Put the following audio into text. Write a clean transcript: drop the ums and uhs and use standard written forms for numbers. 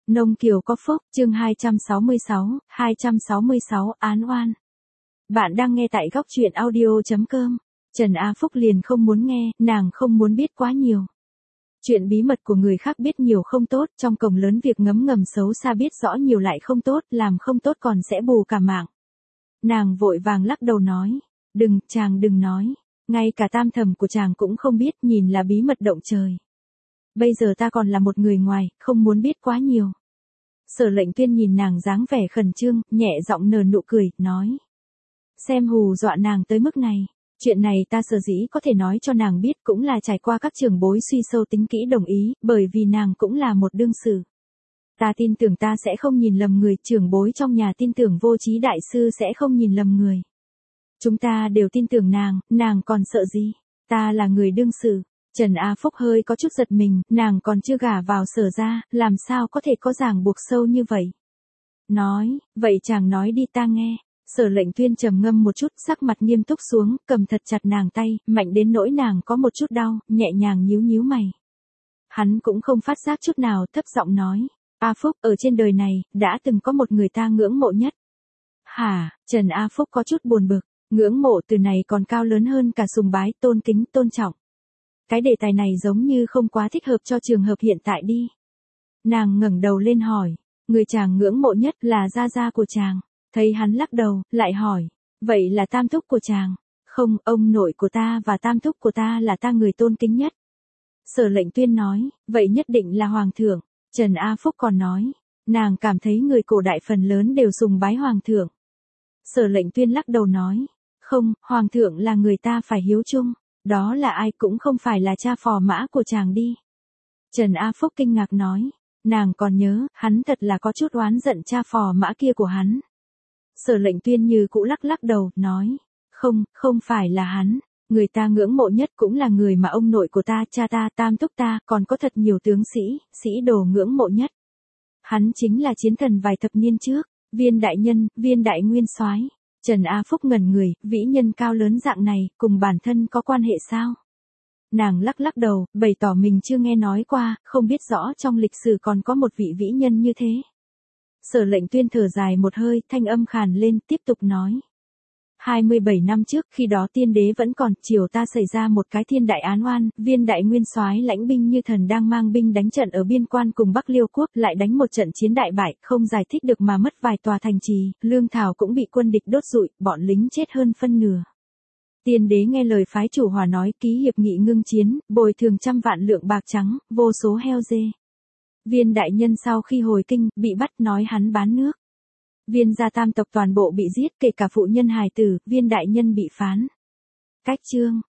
Nông Kiều có phúc, chương 266, án oan. Bạn đang nghe tại góc truyện audio.com. Trần A Phúc liền không muốn nghe, nàng không muốn biết quá nhiều. Chuyện bí mật của người khác biết nhiều không tốt, trong cổng lớn việc ngấm ngầm xấu xa biết rõ nhiều lại không tốt, làm không tốt còn sẽ bù cả mạng. Nàng vội vàng lắc đầu nói, chàng đừng nói, ngay cả tam thẩm của chàng cũng không biết, nhìn là bí mật động trời. Bây giờ ta còn là một người ngoài, không muốn biết quá nhiều. Sở Lệnh Tuyên nhìn nàng dáng vẻ khẩn trương, nhẹ giọng nở nụ cười, nói. Xem hù dọa nàng tới mức này, chuyện này ta sở dĩ có thể nói cho nàng biết cũng là trải qua các trưởng bối suy sâu tính kỹ đồng ý, bởi vì nàng cũng là một đương sự. Ta tin tưởng ta sẽ không nhìn lầm người, trưởng bối trong nhà tin tưởng Vô Trí đại sư sẽ không nhìn lầm người. Chúng ta đều tin tưởng nàng còn sợ gì, ta là người đương sự. Trần A Phúc hơi có chút giật mình, nàng còn chưa gả vào Sở ra, làm sao có thể có ràng buộc sâu như vậy. Nói, vậy chàng nói đi ta nghe. Sở Lệnh Tuyên trầm ngâm một chút, sắc mặt nghiêm túc xuống, cầm thật chặt nàng tay, mạnh đến nỗi nàng có một chút đau, nhẹ nhàng nhíu nhíu mày. Hắn cũng không phát giác chút nào, thấp giọng nói, A Phúc, ở trên đời này, đã từng có một người ta ngưỡng mộ nhất. Hả, Trần A Phúc có chút buồn bực, ngưỡng mộ từ này còn cao lớn hơn cả sùng bái, tôn kính, tôn trọng. Cái đề tài này giống như không quá thích hợp cho trường hợp hiện tại đi. Nàng ngẩng đầu lên hỏi, người chàng ngưỡng mộ nhất là gia gia của chàng. Thấy hắn lắc đầu, lại hỏi, vậy là tam thúc của chàng? Không, ông nội của ta và tam thúc của ta là ta người tôn kính nhất. Sở Lệnh Tuyên nói, vậy nhất định là hoàng thượng. Trần A Phúc còn nói, nàng cảm thấy người cổ đại phần lớn đều sùng bái hoàng thượng. Sở Lệnh Tuyên lắc đầu nói, không, hoàng thượng là người ta phải hiếu chung. Đó là ai cũng không phải là cha phò mã của chàng đi. Trần A Phúc kinh ngạc nói, nàng còn nhớ, hắn thật là có chút oán giận cha phò mã kia của hắn. Sở Lệnh Tuyên như cũ lắc đầu, nói, không phải là hắn, người ta ngưỡng mộ nhất cũng là người mà ông nội của ta, cha ta, tam thúc ta, còn có thật nhiều tướng sĩ đồ ngưỡng mộ nhất. Hắn chính là chiến thần vài thập niên trước, Viên đại nhân, Viên đại nguyên soái. Trần A Phúc ngẩn người, vĩ nhân cao lớn dạng này, cùng bản thân có quan hệ sao? Nàng lắc đầu, bày tỏ mình chưa nghe nói qua, không biết rõ trong lịch sử còn có một vị vĩ nhân như thế. Sở Lệnh Tuyên thở dài một hơi, thanh âm khàn lên, tiếp tục nói. 27 năm trước, khi đó tiên đế vẫn còn, triều ta xảy ra một cái thiên đại án oan, Viên đại nguyên soái lãnh binh như thần đang mang binh đánh trận ở biên quan cùng Bắc Liêu quốc, lại đánh một trận chiến đại bại, không giải thích được mà mất vài tòa thành trì, lương thảo cũng bị quân địch đốt rụi, bọn lính chết hơn phân nửa. Tiên đế nghe lời phái chủ hòa nói ký hiệp nghị ngưng chiến, bồi thường 100 vạn lượng bạc trắng, vô số heo dê. Viên đại nhân sau khi hồi kinh, bị bắt nói hắn bán nước. Viên gia tam tộc toàn bộ bị giết, kể cả phụ nhân hài tử, Viên đại nhân bị phán. Cách chương,